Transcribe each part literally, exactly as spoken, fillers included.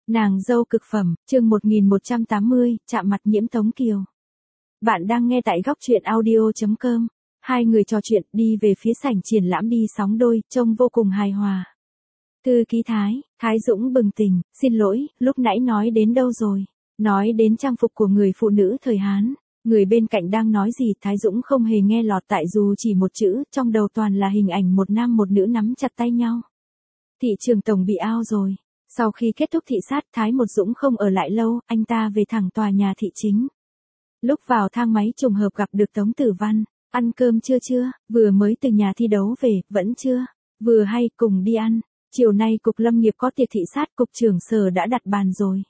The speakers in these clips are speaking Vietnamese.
Nàng dâu cực phẩm, chương một nghìn một trăm tám mươi, chạm mặt Nhiễm Tống Kiều. Bạn đang nghe tại góc truyện audio chấm com. Hai người trò chuyện đi về phía sảnh triển lãm đi sóng đôi, trông vô cùng hài hòa. Thư ký Thái, Thái Dũng bừng tỉnh, xin lỗi, lúc nãy nói đến đâu rồi? Nói đến trang phục của người phụ nữ thời Hán. Người bên cạnh đang nói gì Thái Dũng không hề nghe lọt tại dù chỉ một chữ, trong đầu toàn là hình ảnh một nam một nữ nắm chặt tay nhau. Thị trường tổng bị ao rồi. Sau khi kết thúc thị sát, Thái Một Dũng không ở lại lâu, anh ta về thẳng tòa nhà thị chính. Lúc vào thang máy trùng hợp gặp được Tống Tử Văn. Ăn cơm chưa chưa, vừa mới từ nhà thi đấu về, vẫn chưa, vừa hay cùng đi ăn. Chiều nay cục lâm nghiệp có tiệc thị sát, cục trưởng Sở đã đặt bàn rồi.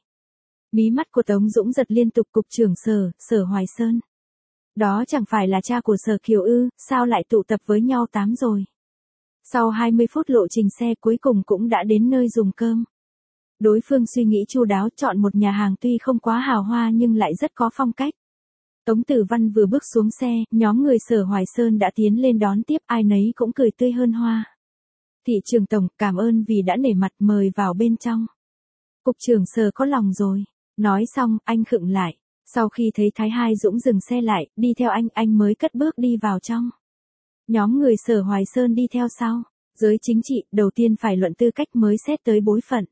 Mí mắt của Tống Dũng giật liên tục. Cục trưởng Sở, Sở Hoài Sơn. Đó chẳng phải là cha của Sở Kiều ư, sao lại tụ tập với nhau tám rồi. Sau hai mươi phút lộ trình xe cuối cùng cũng đã đến nơi dùng cơm. Đối phương suy nghĩ chu đáo chọn một nhà hàng tuy không quá hào hoa nhưng lại rất có phong cách. Tống Tử Văn vừa bước xuống xe, nhóm người Sở Hoài Sơn đã tiến lên đón tiếp, ai nấy cũng cười tươi hơn hoa. Thị trường tổng, cảm ơn vì đã nể mặt mời vào bên trong. Cục trưởng Sở có lòng rồi. Nói xong, anh khựng lại. Sau khi thấy Thái Hai Dũng dừng xe lại, đi theo anh, anh mới cất bước đi vào trong. Nhóm người Sở Hoài Sơn đi theo sau. Giới chính trị, đầu tiên phải luận tư cách mới xét tới bối phận.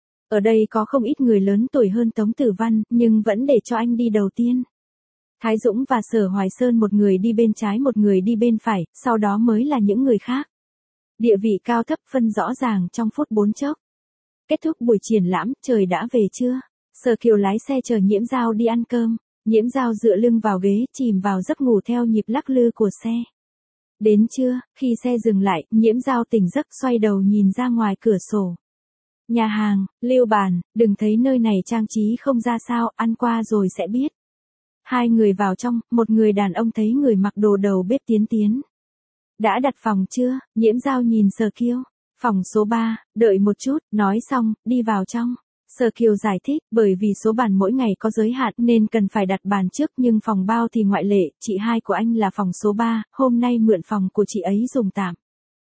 Ở đây có không ít người lớn tuổi hơn Tống Tử Văn, nhưng vẫn để cho anh đi đầu tiên. Thái Dũng và Sở Hoài Sơn một người đi bên trái một người đi bên phải, sau đó mới là những người khác. Địa vị cao thấp phân rõ ràng trong phút bốn chốc. Kết thúc buổi triển lãm, trời đã về trưa. Sở Kiều lái xe chờ Nhiễm Dao đi ăn cơm. Nhiễm Dao dựa lưng vào ghế, chìm vào giấc ngủ theo nhịp lắc lư của xe. Đến trưa, khi xe dừng lại, Nhiễm Dao tỉnh giấc xoay đầu nhìn ra ngoài cửa sổ. Nhà hàng, lưu bàn, đừng thấy nơi này trang trí không ra sao, ăn qua rồi sẽ biết. Hai người vào trong, một người đàn ông thấy người mặc đồ đầu bếp tiến tiến. Đã đặt phòng chưa? Nhiễm Dao nhìn Sở Kiều. Phòng số ba, đợi một chút, nói xong, đi vào trong. Sở Kiều giải thích, bởi vì số bàn mỗi ngày có giới hạn nên cần phải đặt bàn trước nhưng phòng bao thì ngoại lệ, chị hai của anh là phòng số ba, hôm nay mượn phòng của chị ấy dùng tạm.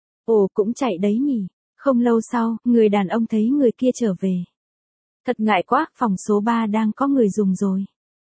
Ồ cũng chạy đấy nhỉ. Không lâu sau, người đàn ông thấy người kia trở về. Thật ngại quá, phòng số ba đang có người dùng rồi.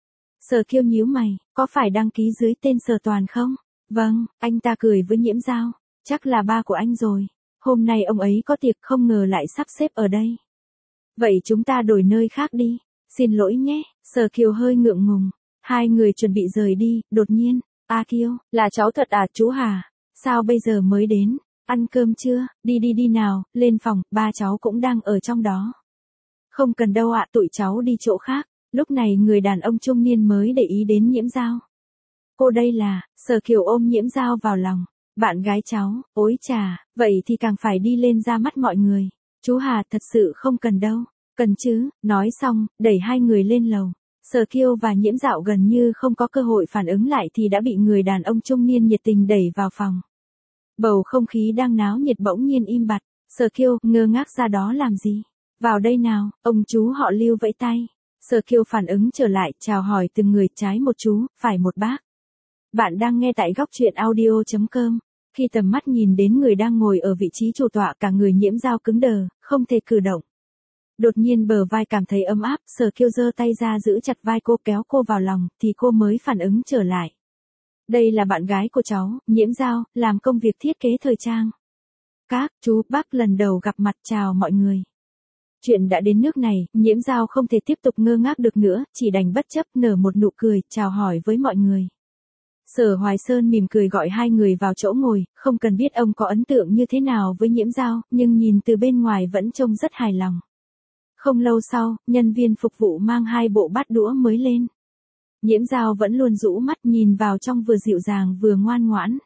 Sở Kiều nhíu mày, có phải đăng ký dưới tên Sở Toàn không? Vâng, anh ta cười với Nhiễm Dao, chắc là ba của anh rồi. Hôm nay ông ấy có tiệc không ngờ lại sắp xếp ở đây. Vậy chúng ta đổi nơi khác đi. Xin lỗi nhé, Sở Kiều hơi ngượng ngùng. Hai người chuẩn bị rời đi, đột nhiên. A Kiều, là cháu thật à chú Hà? Sao bây giờ mới đến? Ăn cơm chưa? Đi đi đi nào, lên phòng, ba cháu cũng đang ở trong đó. Không cần đâu ạ, tụi cháu đi chỗ khác. Lúc này người đàn ông trung niên mới để ý đến Nhiễm Dao. Cô đây là, Sở Kiều ôm Nhiễm Dao vào lòng. Bạn gái cháu, ối chà, vậy thì càng phải đi lên ra mắt mọi người. Chú Hà thật sự không cần đâu. Cần chứ, nói xong, đẩy hai người lên lầu. Sở Kiều và Nhiễm Dao gần như không có cơ hội phản ứng lại thì đã bị người đàn ông trung niên nhiệt tình đẩy vào phòng. Bầu không khí đang náo nhiệt bỗng nhiên im bặt. Sở Kiều ngơ ngác ra đó làm gì? Vào đây nào, ông chú họ Lưu vẫy tay. Sở Kiều phản ứng trở lại, chào hỏi từng người, trái một chú, phải một bác. Bạn đang nghe tại góc truyện audio chấm com. Khi tầm mắt nhìn đến người đang ngồi ở vị trí chủ tọa, cả người Nhiễm Dao cứng đờ, không thể cử động. Đột nhiên bờ vai cảm thấy ấm áp, Sở Kiều giơ tay ra giữ chặt vai cô kéo cô vào lòng, thì cô mới phản ứng trở lại. Đây là bạn gái của cháu, Nhiễm Dao, làm công việc thiết kế thời trang. Các chú bác lần đầu gặp mặt, chào mọi người. Chuyện đã đến nước này, Nhiễm Dao không thể tiếp tục ngơ ngác được nữa, chỉ đành bất chấp nở một nụ cười, chào hỏi với mọi người. Sở Hoài Sơn mỉm cười gọi hai người vào chỗ ngồi, không cần biết ông có ấn tượng như thế nào với Nhiễm Dao, nhưng nhìn từ bên ngoài vẫn trông rất hài lòng. Không lâu sau, nhân viên phục vụ mang hai bộ bát đũa mới lên. Nhiễm Dao vẫn luôn rũ mắt nhìn vào trong vừa dịu dàng vừa ngoan ngoãn.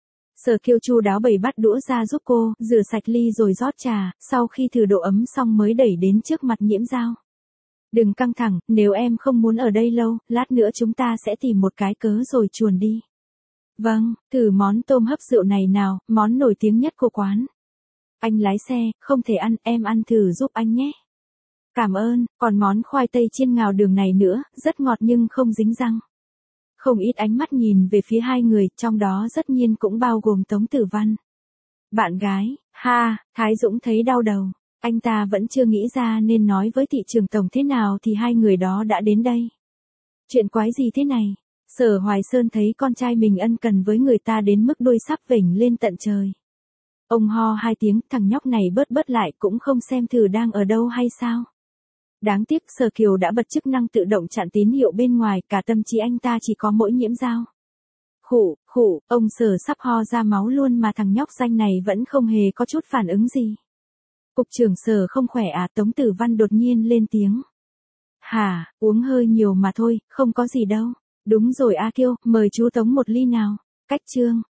Sở Kiều chu đáo bày bát đũa ra giúp cô, rửa sạch ly rồi rót trà, sau khi thử độ ấm xong mới đẩy đến trước mặt Nhiễm Dao. Đừng căng thẳng, nếu em không muốn ở đây lâu, lát nữa chúng ta sẽ tìm một cái cớ rồi chuồn đi. Vâng, thử món tôm hấp rượu này nào, món nổi tiếng nhất của quán. Anh lái xe, không thể ăn, em ăn thử giúp anh nhé. Cảm ơn, còn món khoai tây chiên ngào đường này nữa, rất ngọt nhưng không dính răng. Không ít ánh mắt nhìn về phía hai người, trong đó tất nhiên cũng bao gồm Tống Tử Văn. Bạn gái, ha, Thái Dũng thấy đau đầu. Anh ta vẫn chưa nghĩ ra nên nói với thị trường tổng thế nào thì hai người đó đã đến đây. Chuyện quái gì thế này? Sở Hoài Sơn thấy con trai mình ân cần với người ta đến mức đôi sắp vểnh lên tận trời. Ông ho hai tiếng, thằng nhóc này bớt bớt lại cũng không xem thử đang ở đâu hay sao. Đáng tiếc Sở Kiều đã bật chức năng tự động chặn tín hiệu bên ngoài, cả tâm trí anh ta chỉ có mỗi nhiễm dao. Khụ, khụ, ông Sở sắp ho ra máu luôn mà thằng nhóc danh này vẫn không hề có chút phản ứng gì. Cục trưởng Sở không khỏe à? Tống Tử Văn đột nhiên lên tiếng. Hả, uống hơi nhiều mà thôi, không có gì đâu. Đúng rồi A Kiêu, mời chú Tống một ly nào. Cách chương.